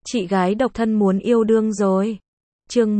Chị gái độc thân muốn yêu đương rồi. Chương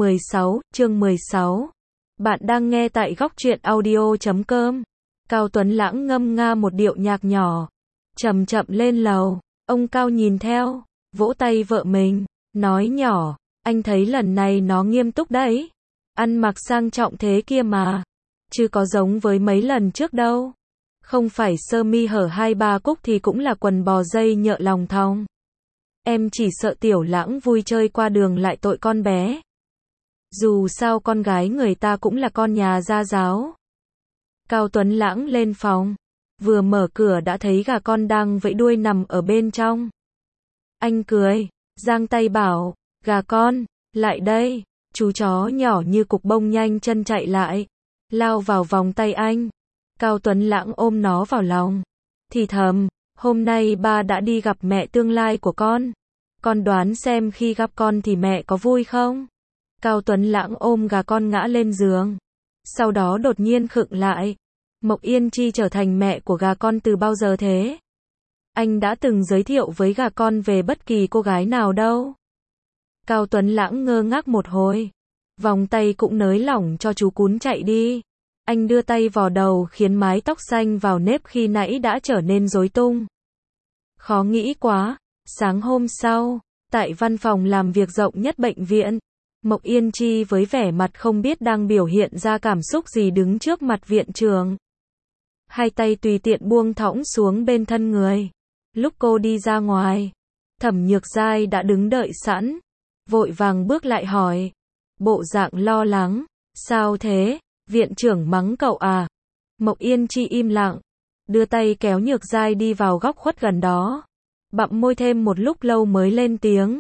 16. Bạn đang nghe tại góc truyện audio.com. Cao Tuấn Lãng ngâm nga một điệu nhạc nhỏ. Chậm chậm lên lầu. Ông Cao nhìn theo, vỗ tay vợ mình, nói nhỏ, anh thấy lần này nó nghiêm túc đấy. Ăn mặc sang trọng thế kia mà. Chứ có giống với mấy lần trước đâu. Không phải sơ mi hở 2-3 cúc thì cũng là quần bò dây nhợ lòng thòng. Em chỉ sợ Tiểu Lãng vui chơi qua đường lại tội con bé. Dù sao con gái người ta cũng là con nhà gia giáo. Cao Tuấn Lãng lên phòng. Vừa mở cửa đã thấy gà con đang vẫy đuôi nằm ở bên trong. Anh cười, giang tay bảo, gà con, lại đây. Chú chó nhỏ như cục bông nhanh chân chạy lại, lao vào vòng tay anh. Cao Tuấn Lãng ôm nó vào lòng, thì thầm, hôm nay ba đã đi gặp mẹ tương lai của con. Con đoán xem khi gặp con thì mẹ có vui không? Cao Tuấn Lãng ôm gà con ngã lên giường. Sau đó đột nhiên khựng lại. Mộc Yên Chi trở thành mẹ của gà con từ bao giờ thế? Anh đã từng giới thiệu với gà con về bất kỳ cô gái nào đâu. Cao Tuấn Lãng ngơ ngác một hồi. Vòng tay cũng nới lỏng cho chú cún chạy đi. Anh đưa tay vò đầu khiến mái tóc xanh vào nếp khi nãy đã trở nên rối tung. Khó nghĩ quá. Sáng hôm sau, tại văn phòng làm việc rộng nhất bệnh viện, Mộc Yên Chi với vẻ mặt không biết đang biểu hiện ra cảm xúc gì đứng trước mặt viện trưởng. Hai tay tùy tiện buông thõng xuống bên thân người. Lúc cô đi ra ngoài, Thẩm Nhược Giai đã đứng đợi sẵn, vội vàng bước lại hỏi, bộ dạng lo lắng, sao thế, viện trưởng mắng cậu à? Mộc Yên Chi im lặng, đưa tay kéo Nhược Giai đi vào góc khuất gần đó, bặm môi thêm một lúc lâu mới lên tiếng,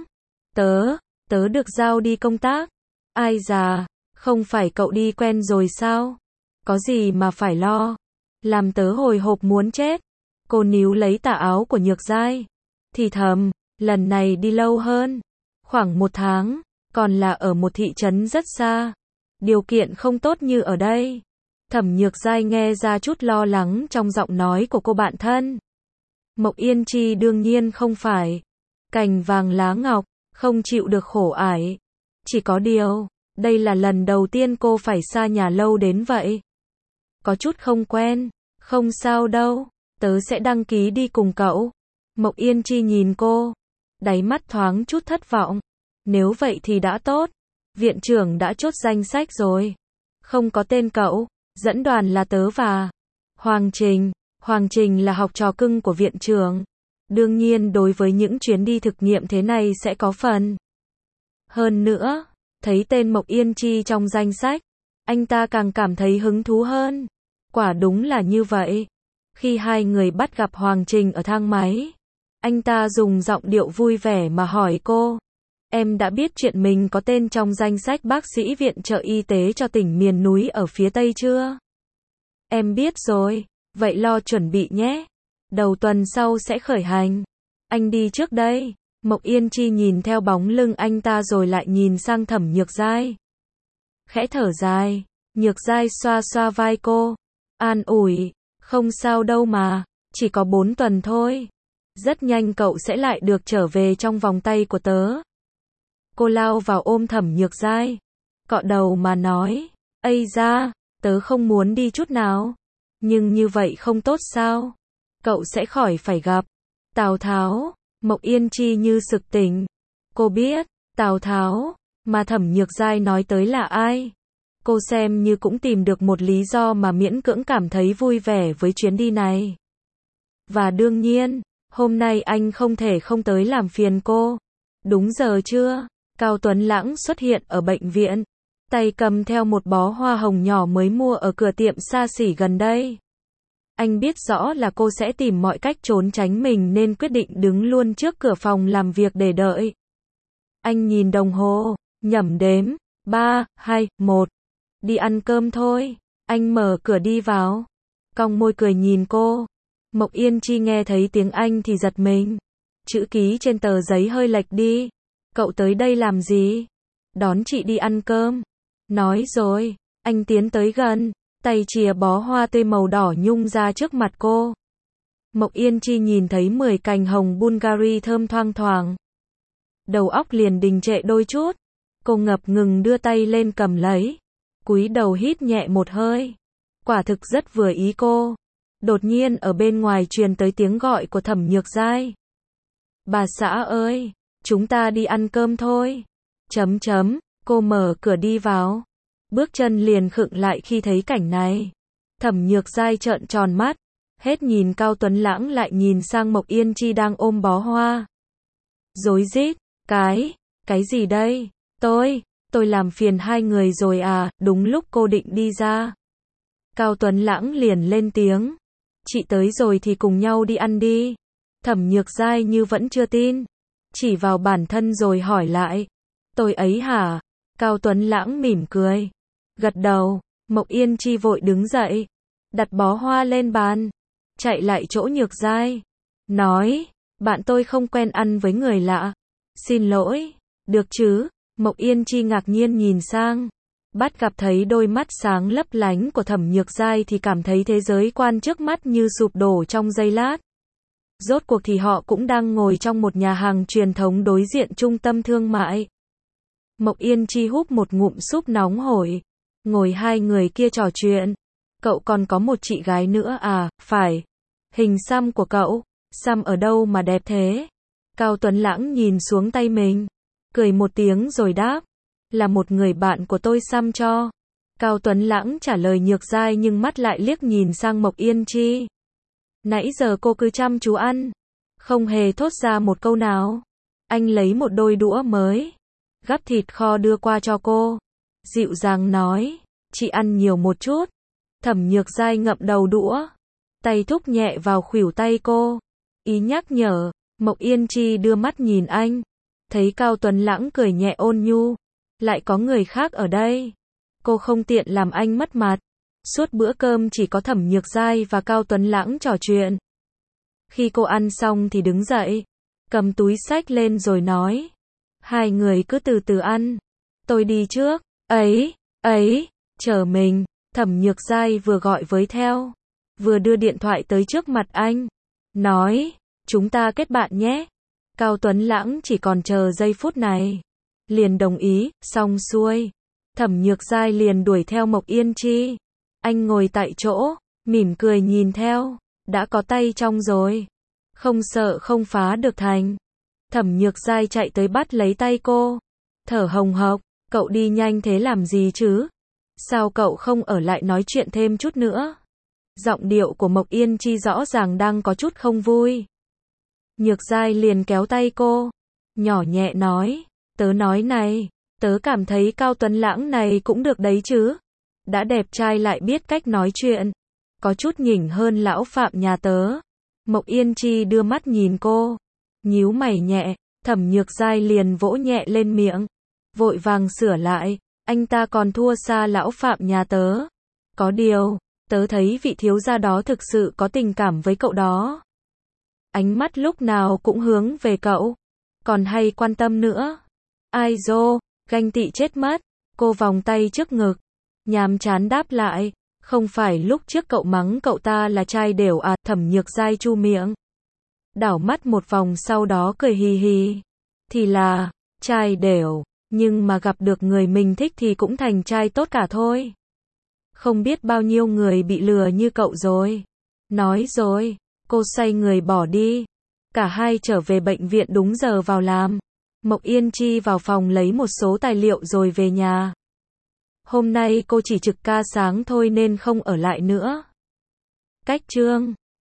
tớ được giao đi công tác. Ai già, không phải cậu đi quen rồi sao? Có gì mà phải lo? Làm tớ hồi hộp muốn chết. Cô níu lấy tà áo của Nhược Giai, thì thầm, lần này đi lâu hơn, khoảng 1 tháng, còn là ở một thị trấn rất xa. Điều kiện không tốt như ở đây. Thẩm Nhược Giai nghe ra chút lo lắng trong giọng nói của cô bạn thân. Mộc Yên Chi đương nhiên không phải cành vàng lá ngọc, không chịu được khổ ải. Chỉ có điều, đây là lần đầu tiên cô phải xa nhà lâu đến vậy. Có chút không quen. Không sao đâu, tớ sẽ đăng ký đi cùng cậu. Mộc Yên Chi nhìn cô, đáy mắt thoáng chút thất vọng. Nếu vậy thì đã tốt. Viện trưởng đã chốt danh sách rồi. Không có tên cậu, dẫn đoàn là tớ và Hoàng Trình. Hoàng Trình là học trò cưng của viện trưởng. Đương nhiên đối với những chuyến đi thực nghiệm thế này sẽ có phần. Hơn nữa, thấy tên Mộc Yên Chi trong danh sách, anh ta càng cảm thấy hứng thú hơn. Quả đúng là như vậy. Khi hai người bắt gặp Hoàng Trình ở thang máy, anh ta dùng giọng điệu vui vẻ mà hỏi cô, em đã biết chuyện mình có tên trong danh sách bác sĩ viện trợ y tế cho tỉnh miền núi ở phía Tây chưa? Em biết rồi, vậy lo chuẩn bị nhé. Đầu tuần sau sẽ khởi hành. Anh đi trước đây. Mộc Yên Chi nhìn theo bóng lưng anh ta rồi lại nhìn sang Thẩm Nhược Giai. Khẽ thở dài, Nhược Giai xoa xoa vai cô, an ủi, không sao đâu mà, chỉ có 4 tuần thôi. Rất nhanh cậu sẽ lại được trở về trong vòng tay của tớ. Cô lao vào ôm Thẩm Nhược Giai, cọ đầu mà nói, ây da, tớ không muốn đi chút nào. Nhưng như vậy không tốt sao? Cậu sẽ khỏi phải gặp Tào Tháo. Mộc Yên Chi như sực tỉnh. Cô biết, Tào Tháo, mà Thẩm Nhược Giai nói tới là ai? Cô xem như cũng tìm được một lý do mà miễn cưỡng cảm thấy vui vẻ với chuyến đi này. Và đương nhiên, hôm nay anh không thể không tới làm phiền cô. Đúng giờ chưa? Cao Tuấn Lãng xuất hiện ở bệnh viện, tay cầm theo một bó hoa hồng nhỏ mới mua ở cửa tiệm xa xỉ gần đây. Anh biết rõ là cô sẽ tìm mọi cách trốn tránh mình nên quyết định đứng luôn trước cửa phòng làm việc để đợi. Anh nhìn đồng hồ, nhẩm đếm, 3, 2, 1. Đi ăn cơm thôi. Anh mở cửa đi vào, cong môi cười nhìn cô. Mộc Yên Chi nghe thấy tiếng Anh thì giật mình. Chữ ký trên tờ giấy hơi lệch đi. Cậu tới đây làm gì? Đón chị đi ăn cơm. Nói rồi, anh tiến tới gần, tay chìa bó hoa tươi màu đỏ nhung ra trước mặt cô. Mộc Yên Chi nhìn thấy 10 cành hồng Bulgari thơm thoang thoảng. đầu óc liền đình trệ đôi chút. Cô ngập ngừng đưa tay lên cầm lấy, cúi đầu hít nhẹ một hơi. Quả thực rất vừa ý cô. Đột nhiên ở bên ngoài truyền tới tiếng gọi của Thẩm Nhược Giai. Bà xã ơi, chúng ta đi ăn cơm thôi. Cô mở cửa đi vào. Bước chân liền khựng lại khi thấy cảnh này. Thẩm Nhược Giai trợn tròn mắt. Hết nhìn Cao Tuấn Lãng lại nhìn sang Mộc Yên Chi đang ôm bó hoa. Rối rít, cái gì đây? Tôi làm phiền hai người rồi à, đúng lúc cô định đi ra. Cao Tuấn Lãng liền lên tiếng. Chị tới rồi thì cùng nhau đi ăn đi. Thẩm Nhược Giai như vẫn chưa tin. Chỉ vào bản thân rồi hỏi lại. Tôi ấy hả? Cao Tuấn Lãng mỉm cười. Gật đầu, Mộc Yên Chi vội đứng dậy. Đặt bó hoa lên bàn. Chạy lại chỗ Nhược Giai. Nói, bạn tôi không quen ăn với người lạ. Xin lỗi, được chứ? Mộc Yên Chi ngạc nhiên nhìn sang. Bắt gặp thấy đôi mắt sáng lấp lánh của Thẩm Nhược Giai thì cảm thấy thế giới quan trước mắt như sụp đổ trong giây lát. Rốt cuộc thì họ cũng đang ngồi trong một nhà hàng truyền thống đối diện trung tâm thương mại. Mộc Yên Chi húp một ngụm súp nóng hổi. Ngồi hai người kia trò chuyện. Cậu còn có một chị gái nữa à? Phải. Hình xăm của cậu. Xăm ở đâu mà đẹp thế? Cao Tuấn Lãng nhìn xuống tay mình. Cười một tiếng rồi đáp. Là một người bạn của tôi xăm cho. Cao Tuấn Lãng trả lời Nhược Giai nhưng mắt lại liếc nhìn sang Mộc Yên Chi. Nãy giờ cô cứ chăm chú ăn. Không hề thốt ra một câu nào. Anh lấy một đôi đũa mới. Gắp thịt kho đưa qua cho cô. Dịu dàng nói. Chị ăn nhiều một chút. Thẩm Nhược Giai ngậm đầu đũa. Tay thúc nhẹ vào khuỷu tay cô. Ý nhắc nhở. Mộc Yên Chi đưa mắt nhìn anh. Thấy Cao Tuấn Lãng cười nhẹ ôn nhu. Lại có người khác ở đây. Cô không tiện làm anh mất mặt. Suốt bữa cơm chỉ có Thẩm Nhược Giai và Cao Tuấn Lãng trò chuyện. Khi cô ăn xong thì đứng dậy. Cầm túi xách lên rồi nói. Hai người cứ từ từ ăn. Tôi đi trước. Chờ mình. Thẩm Nhược Giai vừa gọi với theo. Vừa đưa điện thoại tới trước mặt anh. Nói. Chúng ta kết bạn nhé. Cao Tuấn Lãng chỉ còn chờ giây phút này. Liền đồng ý, xong xuôi. Thẩm Nhược Giai liền đuổi theo Mộc Yên Chi. Anh ngồi tại chỗ, mỉm cười nhìn theo. Đã có tay trong rồi. Không sợ không phá được thành. Thẩm Nhược Giai chạy tới bắt lấy tay cô. Thở hồng hộc, cậu đi nhanh thế làm gì chứ? Sao cậu không ở lại nói chuyện thêm chút nữa? Giọng điệu của Mộc Yên Chi rõ ràng đang có chút không vui. Nhược Giai liền kéo tay cô. Nhỏ nhẹ nói. Tớ nói này. Tớ cảm thấy Cao Tuấn Lãng này cũng được đấy chứ. Đã đẹp trai lại biết cách nói chuyện. Có chút nhỉnh hơn lão Phạm nhà tớ. Mộc Yên Chi đưa mắt nhìn cô. Nhíu mày nhẹ. Thẩm Nhược Giai liền vỗ nhẹ lên miệng. Vội vàng sửa lại. Anh ta còn thua xa lão Phạm nhà tớ. Có điều. Tớ thấy vị thiếu gia đó thực sự có tình cảm với cậu đó. Ánh mắt lúc nào cũng hướng về cậu. Còn hay quan tâm nữa. Ai dô, ganh tị chết mất. Cô vòng tay trước ngực. Nhàm chán đáp lại. Không phải lúc trước cậu mắng cậu ta là trai đểu à? Thẩm Nhược Giai chu miệng. Đảo mắt một vòng sau đó cười hì hì. Thì là, trai đểu. Nhưng mà gặp được người mình thích thì cũng thành trai tốt cả thôi. Không biết bao nhiêu người bị lừa như cậu rồi. Nói rồi. Cô xoay người bỏ đi. Cả hai trở về bệnh viện đúng giờ vào làm. Mộc Yên Chi vào phòng lấy một số tài liệu rồi về nhà. Hôm nay cô chỉ trực ca sáng thôi nên không ở lại nữa. Cách chương